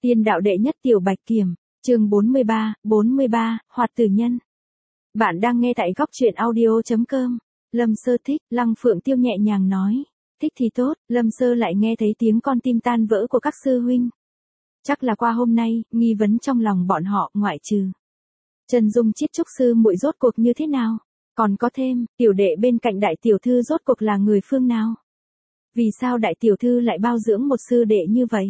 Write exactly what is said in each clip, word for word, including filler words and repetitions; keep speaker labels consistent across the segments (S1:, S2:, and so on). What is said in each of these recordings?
S1: Tiên đạo đệ nhất tiểu bạch kiểm, chương bốn mươi ba, bốn mươi ba, Hoạt tử nhân. Bạn đang nghe tại góc truyện audio chấm com. Lâm Sơ thích, Lăng Phượng Tiêu nhẹ nhàng nói. Thích thì tốt, Lâm Sơ lại nghe thấy tiếng con tim tan vỡ của các sư huynh. Chắc là qua hôm nay, nghi vấn trong lòng bọn họ, ngoại trừ Trần Dung Chiết Trúc sư muội rốt cuộc như thế nào? Còn có thêm, tiểu đệ bên cạnh đại tiểu thư rốt cuộc là người phương nào? Vì sao đại tiểu thư lại bao dưỡng một sư đệ như vậy?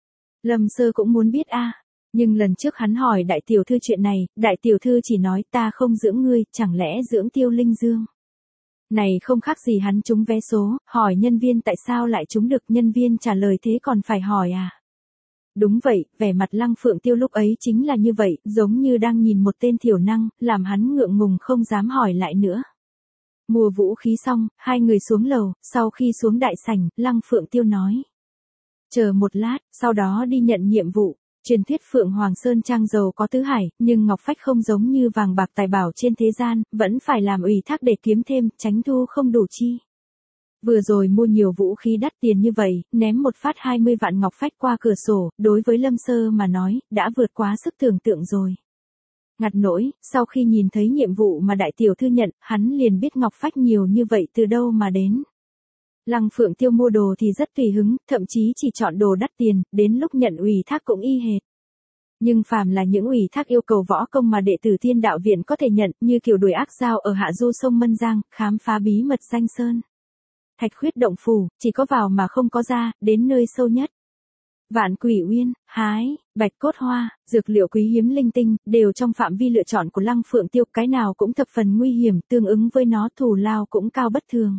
S1: Lâm Sơ cũng muốn biết a, nhưng lần trước hắn hỏi đại tiểu thư chuyện này, đại tiểu thư chỉ nói ta không dưỡng ngươi, chẳng lẽ dưỡng Tiêu Linh Dương? Này không khác gì hắn trúng vé số, hỏi nhân viên tại sao lại trúng được, nhân viên trả lời thế còn phải hỏi à? Đúng vậy, vẻ mặt Lăng Phượng Tiêu lúc ấy chính là như vậy, giống như đang nhìn một tên thiểu năng, làm hắn ngượng ngùng không dám hỏi lại nữa. Mua vũ khí xong, hai người xuống lầu, sau khi xuống đại sảnh, Lăng Phượng Tiêu nói. Chờ một lát, sau đó đi nhận nhiệm vụ. Truyền thuyết Phượng Hoàng Sơn Trang giàu có tứ hải, nhưng ngọc phách không giống như vàng bạc tài bảo trên thế gian, vẫn phải làm ủy thác để kiếm thêm, tránh thu không đủ chi. Vừa rồi mua nhiều vũ khí đắt tiền như vậy, ném một phát hai mươi vạn ngọc phách qua cửa sổ, đối với Lâm Sơ mà nói, đã vượt quá sức tưởng tượng rồi. Ngặt nỗi, sau khi nhìn thấy nhiệm vụ mà đại tiểu thư nhận, hắn liền biết ngọc phách nhiều như vậy từ đâu mà đến. Lăng Phượng Tiêu mua đồ thì rất tùy hứng, thậm chí chỉ chọn đồ đắt tiền, đến lúc nhận ủy thác cũng y hệt. Nhưng phàm là những ủy thác yêu cầu võ công mà đệ tử Thiên Đạo Viện có thể nhận, như kiểu đuổi ác dao ở hạ du sông Mân Giang, khám phá bí mật danh sơn, Thạch Khuyết động phủ, chỉ có vào mà không có ra, đến nơi sâu nhất. Vạn Quỷ Uyên, hái, bạch cốt hoa, dược liệu quý hiếm linh tinh, đều trong phạm vi lựa chọn của Lăng Phượng Tiêu, cái nào cũng thập phần nguy hiểm, tương ứng với nó thù lao cũng cao bất thường.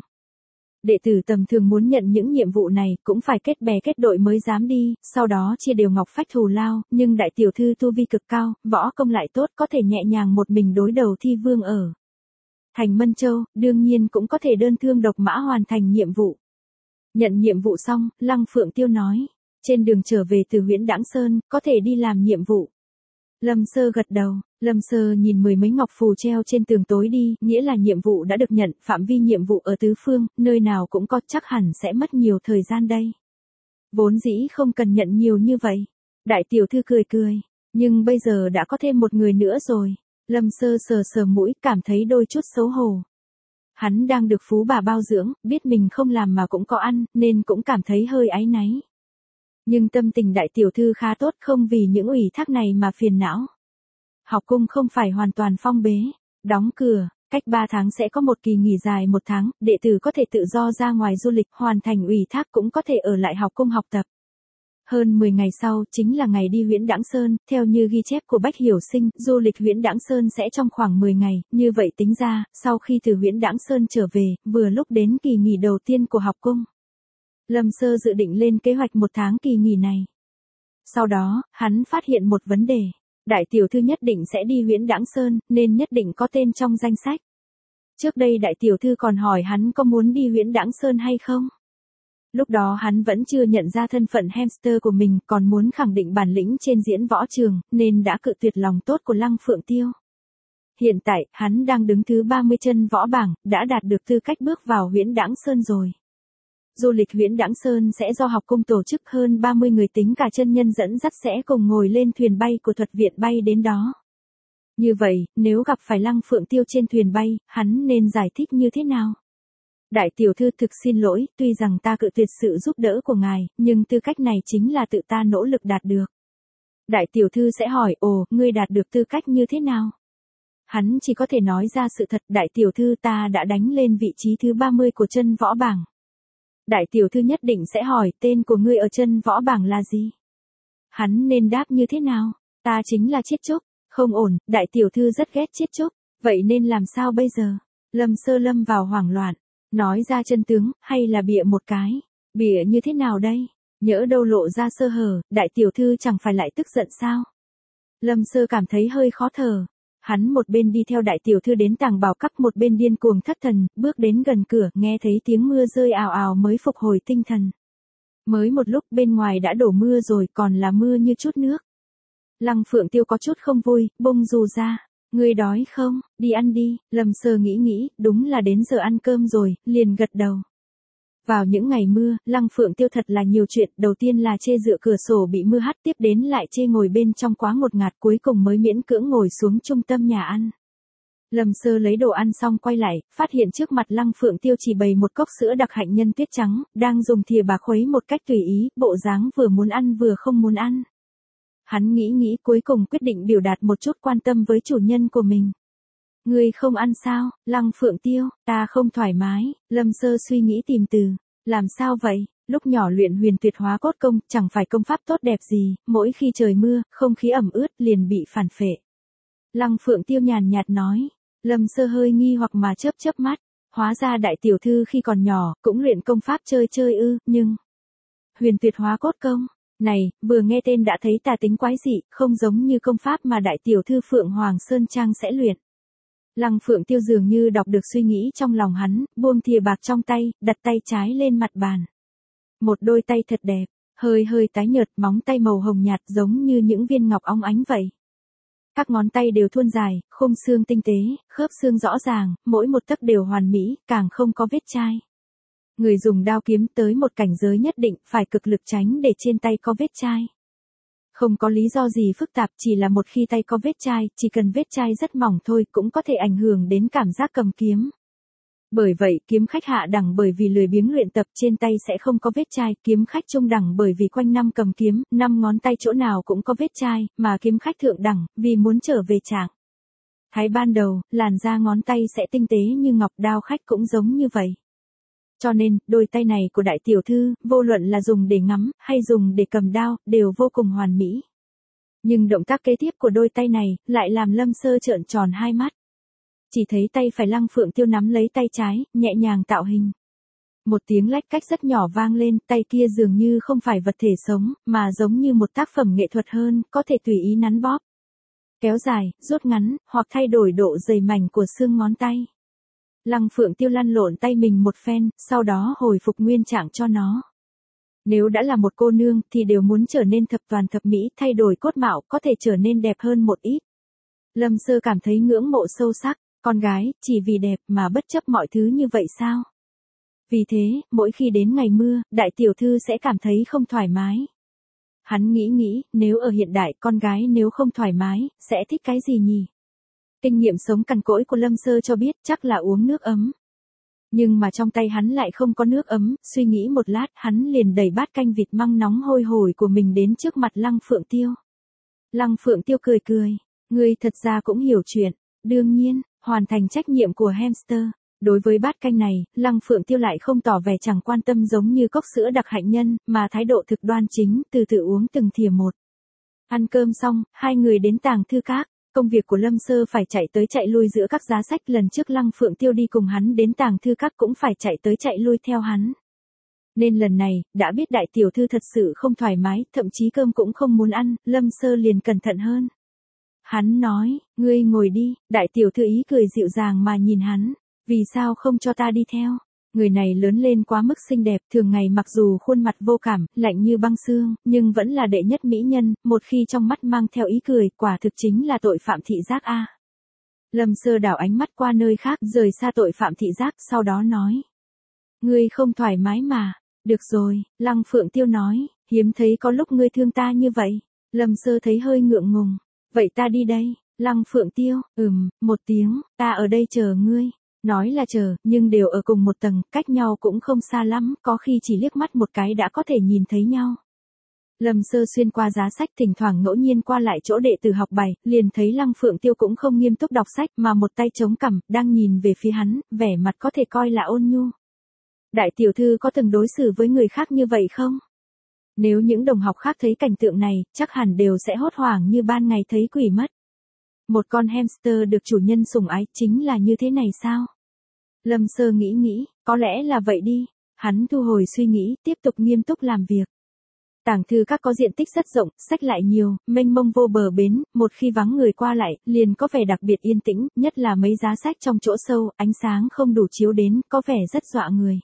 S1: Đệ tử tầm thường muốn nhận những nhiệm vụ này, cũng phải kết bè kết đội mới dám đi, sau đó chia đều ngọc phách thù lao, nhưng đại tiểu thư tu vi cực cao, võ công lại tốt, có thể nhẹ nhàng một mình đối đầu thi vương ở thành Mân Châu, đương nhiên cũng có thể đơn thương độc mã hoàn thành nhiệm vụ. Nhận nhiệm vụ xong, Lăng Phượng Tiêu nói, trên đường trở về từ Huyễn Đãng Sơn, có thể đi làm nhiệm vụ. Lâm Sơ gật đầu, Lâm Sơ nhìn mười mấy ngọc phù treo trên tường tối đi, nghĩa là nhiệm vụ đã được nhận, phạm vi nhiệm vụ ở tứ phương, nơi nào cũng có, chắc hẳn sẽ mất nhiều thời gian đây. Vốn dĩ không cần nhận nhiều như vậy. Đại tiểu thư cười cười, nhưng bây giờ đã có thêm một người nữa rồi. Lâm Sơ sờ sờ mũi, cảm thấy đôi chút xấu hổ. Hắn đang được phú bà bao dưỡng, biết mình không làm mà cũng có ăn, nên cũng cảm thấy hơi áy náy. Nhưng tâm tình đại tiểu thư khá tốt, không vì những ủy thác này mà phiền não. Học cung không phải hoàn toàn phong bế, đóng cửa, cách ba tháng sẽ có một kỳ nghỉ dài một tháng, đệ tử có thể tự do ra ngoài du lịch, hoàn thành ủy thác cũng có thể ở lại học cung học tập. Hơn mười ngày sau, chính là ngày đi Huyễn Đãng Sơn, theo như ghi chép của Bách Hiểu Sinh, du lịch Huyễn Đãng Sơn sẽ trong khoảng mười ngày, như vậy tính ra, sau khi từ Huyễn Đãng Sơn trở về, vừa lúc đến kỳ nghỉ đầu tiên của học cung. Lâm Sơ dự định lên kế hoạch một tháng kỳ nghỉ này. Sau đó, hắn phát hiện một vấn đề. Đại tiểu thư nhất định sẽ đi Huyễn Đãng Sơn, nên nhất định có tên trong danh sách. Trước đây đại tiểu thư còn hỏi hắn có muốn đi Huyễn Đãng Sơn hay không. Lúc đó hắn vẫn chưa nhận ra thân phận hamster của mình, còn muốn khẳng định bản lĩnh trên diễn võ trường, nên đã cự tuyệt lòng tốt của Lăng Phượng Tiêu. Hiện tại, hắn đang đứng thứ ba mươi chân võ bảng, đã đạt được tư cách bước vào Huyễn Đãng Sơn rồi. Du lịch Huyễn Đãng Sơn sẽ do học cung tổ chức, hơn ba mươi người tính cả chân nhân dẫn dắt sẽ cùng ngồi lên thuyền bay của thuật viện bay đến đó. Như vậy, nếu gặp phải Lăng Phượng Tiêu trên thuyền bay, hắn nên giải thích như thế nào? Đại tiểu thư thực xin lỗi, tuy rằng ta cự tuyệt sự giúp đỡ của ngài, nhưng tư cách này chính là tự ta nỗ lực đạt được. Đại tiểu thư sẽ hỏi, ồ, ngươi đạt được tư cách như thế nào? Hắn chỉ có thể nói ra sự thật, đại tiểu thư ta đã đánh lên vị trí thứ ba mươi của chân võ bảng. Đại tiểu thư nhất định sẽ hỏi, tên của ngươi ở chân võ bảng là gì? Hắn nên đáp như thế nào? Ta chính là Chiết Trúc. Không ổn, đại tiểu thư rất ghét Chiết Trúc. Vậy nên làm sao bây giờ? Lâm Sơ lâm vào hoảng loạn. Nói ra chân tướng, hay là bịa một cái? Bịa như thế nào đây? Nhỡ đâu lộ ra sơ hở, đại tiểu thư chẳng phải lại tức giận sao? Lâm Sơ cảm thấy hơi khó thở. Hắn một bên đi theo đại tiểu thư đến tàng bảo các, một bên điên cuồng thất thần, bước đến gần cửa, nghe thấy tiếng mưa rơi ào ào mới phục hồi tinh thần. Mới một lúc bên ngoài đã đổ mưa rồi, còn là mưa như chút nước. Lăng Phượng Tiêu có chút không vui, bông dù ra. Ngươi đói không? Đi ăn đi. Lâm Sơ nghĩ nghĩ, đúng là đến giờ ăn cơm rồi, liền gật đầu. Vào những ngày mưa, Lăng Phượng Tiêu thật là nhiều chuyện, đầu tiên là chê dựa cửa sổ bị mưa hắt, tiếp đến lại chê ngồi bên trong quá ngột ngạt, cuối cùng mới miễn cưỡng ngồi xuống trung tâm nhà ăn. Lâm Sơ lấy đồ ăn xong quay lại, phát hiện trước mặt Lăng Phượng Tiêu chỉ bày một cốc sữa đặc hạnh nhân tuyết trắng, đang dùng thìa bà khuấy một cách tùy ý, bộ dáng vừa muốn ăn vừa không muốn ăn. Hắn nghĩ nghĩ cuối cùng quyết định biểu đạt một chút quan tâm với chủ nhân của mình. Ngươi không ăn sao, Lăng Phượng Tiêu, ta không thoải mái, Lâm Sơ suy nghĩ tìm từ, làm sao vậy, lúc nhỏ luyện huyền tuyệt hóa cốt công, chẳng phải công pháp tốt đẹp gì, mỗi khi trời mưa, không khí ẩm ướt liền bị phản phệ. Lăng Phượng Tiêu nhàn nhạt nói, Lâm Sơ hơi nghi hoặc mà chớp chớp mắt, hóa ra đại tiểu thư khi còn nhỏ, cũng luyện công pháp chơi chơi ư, nhưng... Huyền tuyệt hóa cốt công, này, vừa nghe tên đã thấy tà tính quái dị, không giống như công pháp mà đại tiểu thư Phượng Hoàng Sơn Trang sẽ luyện. Lăng Phượng Tiêu dường như đọc được suy nghĩ trong lòng hắn, buông thìa bạc trong tay, đặt tay trái lên mặt bàn. Một đôi tay thật đẹp, hơi hơi tái nhợt, móng tay màu hồng nhạt giống như những viên ngọc óng ánh vậy. Các ngón tay đều thuôn dài, khung xương tinh tế, khớp xương rõ ràng, mỗi một tấc đều hoàn mỹ, càng không có vết chai. Người dùng đao kiếm tới một cảnh giới nhất định phải cực lực tránh để trên tay có vết chai. Không có lý do gì phức tạp, chỉ là một khi tay có vết chai, chỉ cần vết chai rất mỏng thôi cũng có thể ảnh hưởng đến cảm giác cầm kiếm. Bởi vậy, kiếm khách hạ đẳng bởi vì lười biếng luyện tập trên tay sẽ không có vết chai, kiếm khách trung đẳng bởi vì quanh năm cầm kiếm, năm ngón tay chỗ nào cũng có vết chai, mà kiếm khách thượng đẳng, vì muốn trở về trạng thái ban đầu, làn da ngón tay sẽ tinh tế như ngọc, đao khách cũng giống như vậy. Cho nên, đôi tay này của đại tiểu thư, vô luận là dùng để ngắm, hay dùng để cầm đao, đều vô cùng hoàn mỹ. Nhưng động tác kế tiếp của đôi tay này, lại làm Lâm Sơ trợn tròn hai mắt. Chỉ thấy tay phải Lăng Phượng Tiêu nắm lấy tay trái, nhẹ nhàng tạo hình. Một tiếng lách cách rất nhỏ vang lên, tay kia dường như không phải vật thể sống, mà giống như một tác phẩm nghệ thuật hơn, có thể tùy ý nắn bóp, kéo dài, rút ngắn, hoặc thay đổi độ dày mảnh của xương ngón tay. Lăng Phượng Tiêu lăn lộn tay mình một phen, sau đó hồi phục nguyên trạng cho nó. Nếu đã là một cô nương thì đều muốn trở nên thập toàn thập mỹ, thay đổi cốt mạo, có thể trở nên đẹp hơn một ít. Lâm Sơ cảm thấy ngưỡng mộ sâu sắc, con gái, chỉ vì đẹp mà bất chấp mọi thứ như vậy sao? Vì thế, mỗi khi đến ngày mưa, đại tiểu thư sẽ cảm thấy không thoải mái. Hắn nghĩ nghĩ, nếu ở hiện đại con gái nếu không thoải mái, sẽ thích cái gì nhỉ? Kinh nghiệm sống cằn cỗi của Lâm Sơ cho biết chắc là uống nước ấm. Nhưng mà trong tay hắn lại không có nước ấm, suy nghĩ một lát hắn liền đẩy bát canh vịt măng nóng hôi hổi của mình đến trước mặt Lăng Phượng Tiêu. Lăng Phượng Tiêu cười cười, ngươi thật ra cũng hiểu chuyện, đương nhiên, hoàn thành trách nhiệm của hamster. Đối với bát canh này, Lăng Phượng Tiêu lại không tỏ vẻ chẳng quan tâm giống như cốc sữa đặc hạnh nhân, mà thái độ thực đoan chính, từ từ uống từng thìa một. Ăn cơm xong, hai người đến tàng thư các. Công việc của Lâm Sơ phải chạy tới chạy lui giữa các giá sách, lần trước Lăng Phượng Tiêu đi cùng hắn đến tàng thư các cũng phải chạy tới chạy lui theo hắn. Nên lần này, đã biết đại tiểu thư thật sự không thoải mái, thậm chí cơm cũng không muốn ăn, Lâm Sơ liền cẩn thận hơn. Hắn nói, ngươi ngồi đi, đại tiểu thư ý cười dịu dàng mà nhìn hắn, vì sao không cho ta đi theo? Người này lớn lên quá mức xinh đẹp, thường ngày mặc dù khuôn mặt vô cảm, lạnh như băng xương, nhưng vẫn là đệ nhất mỹ nhân, một khi trong mắt mang theo ý cười, quả thực chính là tội phạm thị giác a. Lâm Sơ đảo ánh mắt qua nơi khác, rời xa tội phạm thị giác, sau đó nói. Ngươi không thoải mái mà. Được rồi, Lăng Phượng Tiêu nói, hiếm thấy có lúc ngươi thương ta như vậy. Lâm Sơ thấy hơi ngượng ngùng. Vậy ta đi đây. Lăng Phượng Tiêu, ừm, một tiếng, ta ở đây chờ ngươi. Nói là chờ, nhưng đều ở cùng một tầng, cách nhau cũng không xa lắm, có khi chỉ liếc mắt một cái đã có thể nhìn thấy nhau. Lâm Sơ xuyên qua giá sách, thỉnh thoảng ngẫu nhiên qua lại chỗ đệ tử học bài, liền thấy Lăng Phượng Tiêu cũng không nghiêm túc đọc sách mà một tay chống cằm, đang nhìn về phía hắn, vẻ mặt có thể coi là ôn nhu. Đại tiểu thư có từng đối xử với người khác như vậy không? Nếu những đồng học khác thấy cảnh tượng này, chắc hẳn đều sẽ hốt hoảng như ban ngày thấy quỷ mất. Một con hamster được chủ nhân sủng ái chính là như thế này sao? Lâm Sơ nghĩ nghĩ, có lẽ là vậy đi. Hắn thu hồi suy nghĩ, tiếp tục nghiêm túc làm việc. Tàng thư các có diện tích rất rộng, sách lại nhiều, mênh mông vô bờ bến, một khi vắng người qua lại, liền có vẻ đặc biệt yên tĩnh, nhất là mấy giá sách trong chỗ sâu, ánh sáng không đủ chiếu đến, có vẻ rất dọa người.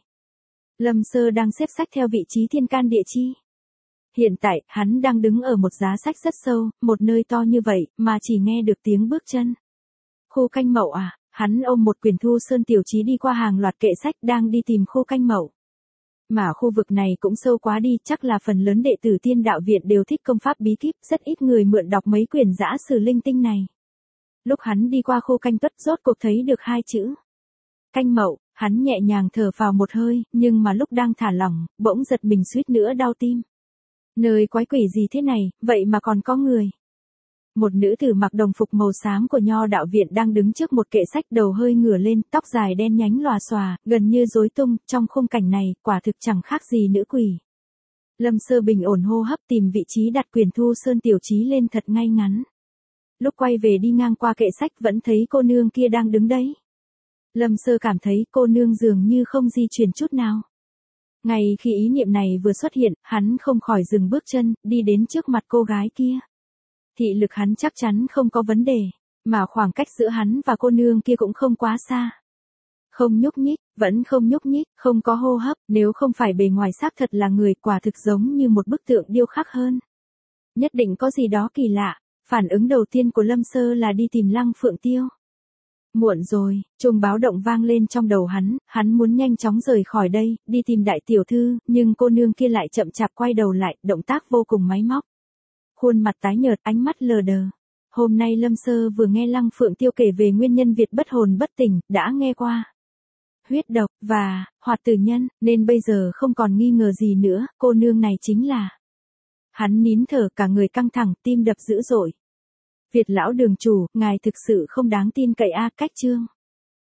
S1: Lâm Sơ đang xếp sách theo vị trí thiên can địa chi. Hiện tại, hắn đang đứng ở một giá sách rất sâu, một nơi to như vậy, mà chỉ nghe được tiếng bước chân. Khu canh mậu à? Hắn ôm một quyển Thu Sơn tiểu chí đi qua hàng loạt kệ sách đang đi tìm khu canh mậu. Mà khu vực này cũng sâu quá đi, chắc là phần lớn đệ tử Tiên Đạo Viện đều thích công pháp bí kíp, rất ít người mượn đọc mấy quyển giã sử linh tinh này. Lúc hắn đi qua khu Canh Tuất rốt cuộc thấy được hai chữ Canh Mậu, hắn nhẹ nhàng thở vào một hơi, nhưng mà lúc đang thả lỏng, bỗng giật mình suýt nữa đau tim. Nơi quái quỷ gì thế này, vậy mà còn có người. Một nữ tử mặc đồng phục màu xám của Nho Đạo Viện đang đứng trước một kệ sách, đầu hơi ngửa lên, tóc dài đen nhánh lòa xòa, gần như rối tung, trong khung cảnh này, quả thực chẳng khác gì nữ quỷ. Lâm Sơ bình ổn hô hấp, tìm vị trí đặt quyển Thu Sơn Tiểu Chí lên thật ngay ngắn. Lúc quay về đi ngang qua kệ sách vẫn thấy cô nương kia đang đứng đấy. Lâm Sơ cảm thấy cô nương dường như không di chuyển chút nào. Ngay khi ý niệm này vừa xuất hiện, hắn không khỏi dừng bước chân, đi đến trước mặt cô gái kia. Thị lực hắn chắc chắn không có vấn đề, mà khoảng cách giữa hắn và cô nương kia cũng không quá xa. Không nhúc nhích, vẫn không nhúc nhích, không có hô hấp, nếu không phải bề ngoài xác thật là người, quả thực giống như một bức tượng điêu khắc hơn. Nhất định có gì đó kỳ lạ, phản ứng đầu tiên của Lâm Sơ là đi tìm Lăng Phượng Tiêu. Muộn rồi, chuông báo động vang lên trong đầu hắn, hắn muốn nhanh chóng rời khỏi đây, đi tìm đại tiểu thư, nhưng cô nương kia lại chậm chạp quay đầu lại, động tác vô cùng máy móc. Khuôn mặt tái nhợt, ánh mắt lờ đờ. Hôm nay Lâm Sơ vừa nghe Lăng Phượng Tiêu kể về nguyên nhân Việt bất hồn bất tỉnh, đã nghe qua huyết độc, và hoạt tử nhân, nên bây giờ không còn nghi ngờ gì nữa, cô nương này chính là. Hắn nín thở, cả người căng thẳng, tim đập dữ dội. Việt lão đường chủ, ngài thực sự không đáng tin cậy a. Cách chương